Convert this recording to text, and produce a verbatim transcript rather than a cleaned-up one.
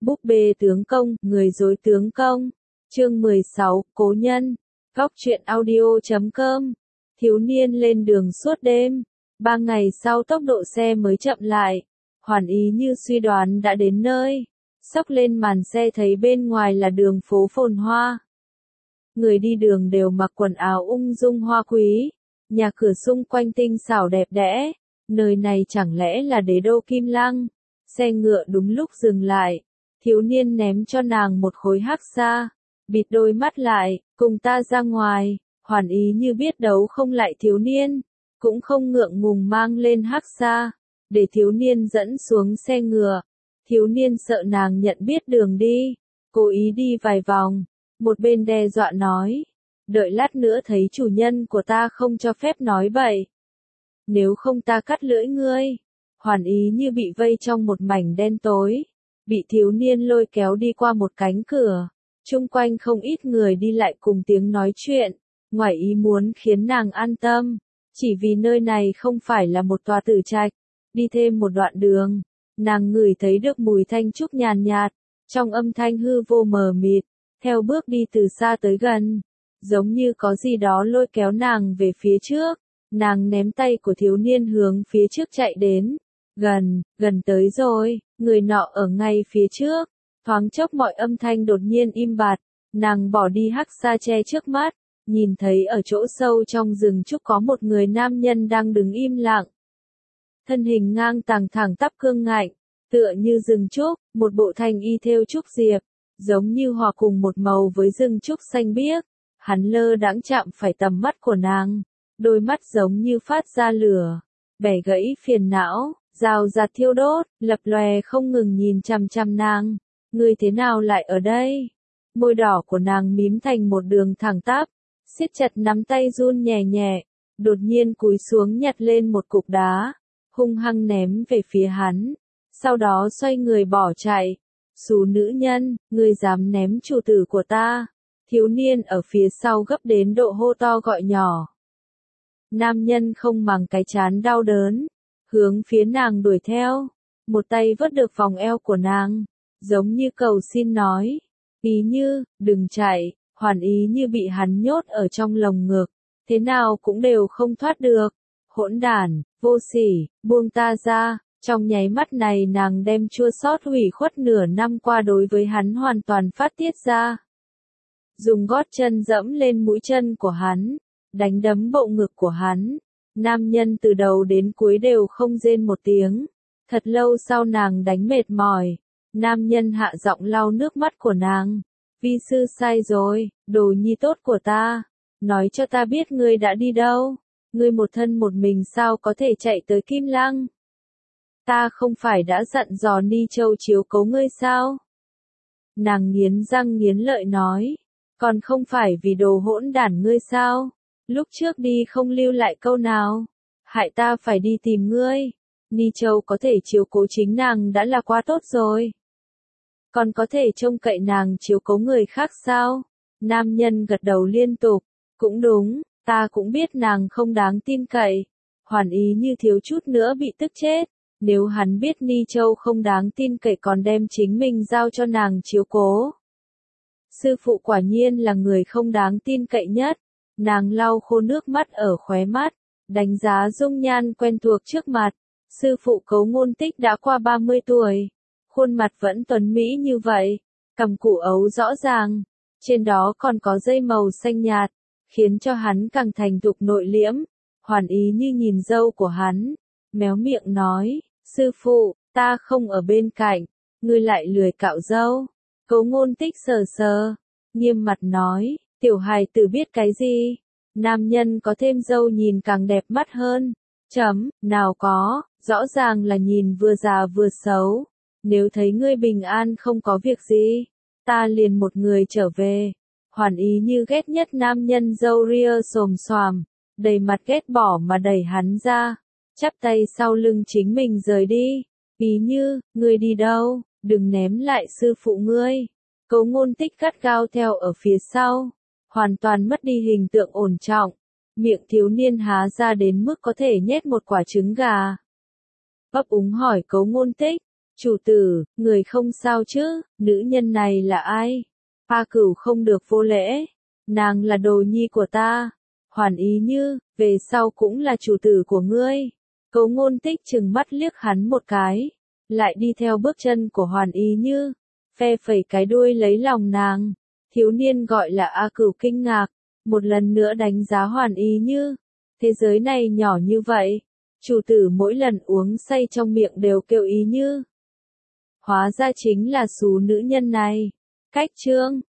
Búp bê tướng công, người dối tướng công. Chương mười sáu, Cố nhân. Góc truyện audio chấm com. Thiếu niên lên đường suốt đêm. Ba ngày sau tốc độ xe mới chậm lại. Hoàn Ý như suy đoán đã đến nơi. Xốc lên màn xe thấy bên ngoài là đường phố phồn hoa. Người đi đường đều mặc quần áo ung dung hoa quý. Nhà cửa xung quanh tinh xảo đẹp đẽ. Nơi này chẳng lẽ là đế đô Kim Lăng? Xe ngựa đúng lúc dừng lại. Thiếu niên ném cho nàng một khối hắc sa. Bịt đôi mắt lại, cùng ta ra ngoài. Hoàn Ý như biết đấu không lại thiếu niên. Cũng không ngượng ngùng mang lên hắc sa. Để thiếu niên dẫn xuống xe ngựa. Thiếu niên sợ nàng nhận biết đường đi. Cố ý đi vài vòng. Một bên đe dọa nói. Đợi lát nữa thấy chủ nhân của ta không cho phép nói bậy. Nếu không ta cắt lưỡi ngươi. Hoàn Ý như bị vây trong một mảnh đen tối. Bị thiếu niên lôi kéo đi qua một cánh cửa. Chung quanh không ít người đi lại cùng tiếng nói chuyện. Ngoài ý muốn khiến nàng an tâm. Chỉ vì nơi này không phải là một tòa tử trạch. Đi thêm một đoạn đường. Nàng ngửi thấy được mùi thanh trúc nhàn nhạt. Trong âm thanh hư vô mờ mịt. Theo bước đi từ xa tới gần. Giống như có gì đó lôi kéo nàng về phía trước. Nàng ném tay của thiếu niên hướng phía trước chạy đến. Gần, gần tới rồi, người nọ ở ngay phía trước. Thoáng chốc mọi âm thanh đột nhiên im bặt. Nàng bỏ đi hắc sa che trước mắt. Nhìn thấy ở chỗ sâu trong rừng trúc có một người nam nhân đang đứng im lặng. Thân hình ngang tàng thẳng tắp cương ngạnh. Tựa như rừng trúc, một bộ thanh y thêu trúc diệp. Giống như hòa cùng một màu với rừng trúc xanh biếc. Hắn lơ đãng chạm phải tầm mắt của nàng. Đôi mắt giống như phát ra lửa. Bẻ gãy phiền não, rào rạt thiêu đốt, lập lòe không ngừng nhìn chằm chằm nàng. Ngươi thế nào lại ở đây? Môi đỏ của nàng mím thành một đường thẳng tắp. Siết chặt nắm tay run nhẹ nhẹ. Đột nhiên cúi xuống nhặt lên một cục đá. Hung hăng ném về phía hắn. Sau đó xoay người bỏ chạy. Xú nữ nhân, ngươi dám ném chủ tử của ta. Thiếu niên ở phía sau gấp đến độ hô to gọi nhỏ. Nam nhân không màng cái chán đau đớn. Hướng phía nàng đuổi theo. Một tay vớt được vòng eo của nàng. Giống như cầu xin nói. Ý như, đừng chạy. Hoàn Ý như bị hắn nhốt ở trong lồng ngực. Thế nào cũng đều không thoát được. Hỗn đản, vô sỉ, buông ta ra. Trong nháy mắt này nàng đem chua xót hủy khuất nửa năm qua đối với hắn hoàn toàn phát tiết ra. Dùng gót chân dẫm lên mũi chân của hắn. Đánh đấm bộ ngực của hắn. Nam nhân từ đầu đến cuối đều không rên một tiếng. Thật lâu sau nàng đánh mệt mỏi. Nam nhân hạ giọng lau nước mắt của nàng. Vi sư sai rồi, đồ nhi tốt của ta. Nói cho ta biết ngươi đã đi đâu. Ngươi một thân một mình sao có thể chạy tới Kim Lăng. Ta không phải đã dặn dò Ni Châu chiếu cố ngươi sao? Nàng nghiến răng nghiến lợi nói. Còn không phải vì đồ hỗn đản ngươi sao? Lúc trước đi không lưu lại câu nào. Hại ta phải đi tìm ngươi. Ni Châu có thể chiếu cố chính nàng đã là quá tốt rồi. Còn có thể trông cậy nàng chiếu cố người khác sao? Nam nhân gật đầu liên tục. Cũng đúng, ta cũng biết nàng không đáng tin cậy. Hoàn Ý như thiếu chút nữa bị tức chết. Nếu hắn biết Ni Châu không đáng tin cậy còn đem chính mình giao cho nàng chiếu cố. Sư phụ quả nhiên là người không đáng tin cậy nhất. Nàng lau khô nước mắt ở khóe mắt. Đánh giá dung nhan quen thuộc trước mặt. Sư phụ Cấu Ngôn Tích đã qua ba mươi tuổi. Khuôn mặt vẫn tuấn mỹ như vậy. Cằm cụt ấu rõ ràng. Trên đó còn có dây màu xanh nhạt. Khiến cho hắn càng thành thục nội liễm. Hoàn Ý như nhìn dâu của hắn. Méo miệng nói. Sư phụ, ta không ở bên cạnh. Ngươi lại lười cạo dâu. Cấu Ngôn Tích sờ sờ. Nghiêm mặt nói. Tiểu hài tử biết cái gì? Nam nhân có thêm dâu nhìn càng đẹp mắt hơn. Chấm, nào có, rõ ràng là nhìn vừa già vừa xấu. Nếu thấy ngươi bình an không có việc gì, ta liền một người trở về. Hoàn Ý như ghét nhất nam nhân râu ria xồm xoàm, đầy mặt ghét bỏ mà đẩy hắn ra, chắp tay sau lưng chính mình rời đi. Ý như, ngươi đi đâu, đừng ném lại sư phụ ngươi. Cấu Ngôn Tích gắt gao theo ở phía sau, hoàn toàn mất đi hình tượng ổn trọng. Miệng thiếu niên há ra đến mức có thể nhét một quả trứng gà. Ấp úng hỏi Cấu Ngôn Tích, Chủ tử, người không sao chứ, nữ nhân này là ai? A Cửu không được vô lễ, nàng là đồ nhi của ta. Hoàn Ý Như, về sau cũng là chủ tử của ngươi. Cố Ngôn Tích trừng mắt liếc hắn một cái, lại đi theo bước chân của Hoàn Ý Như, phe phẩy cái đuôi lấy lòng nàng. Thiếu niên gọi là A Cửu kinh ngạc, một lần nữa đánh giá Hoàn Ý Như. Thế giới này nhỏ như vậy, chủ tử mỗi lần uống say trong miệng đều kêu Ý Như. Hóa ra chính là xú nữ nhân này. Cách chương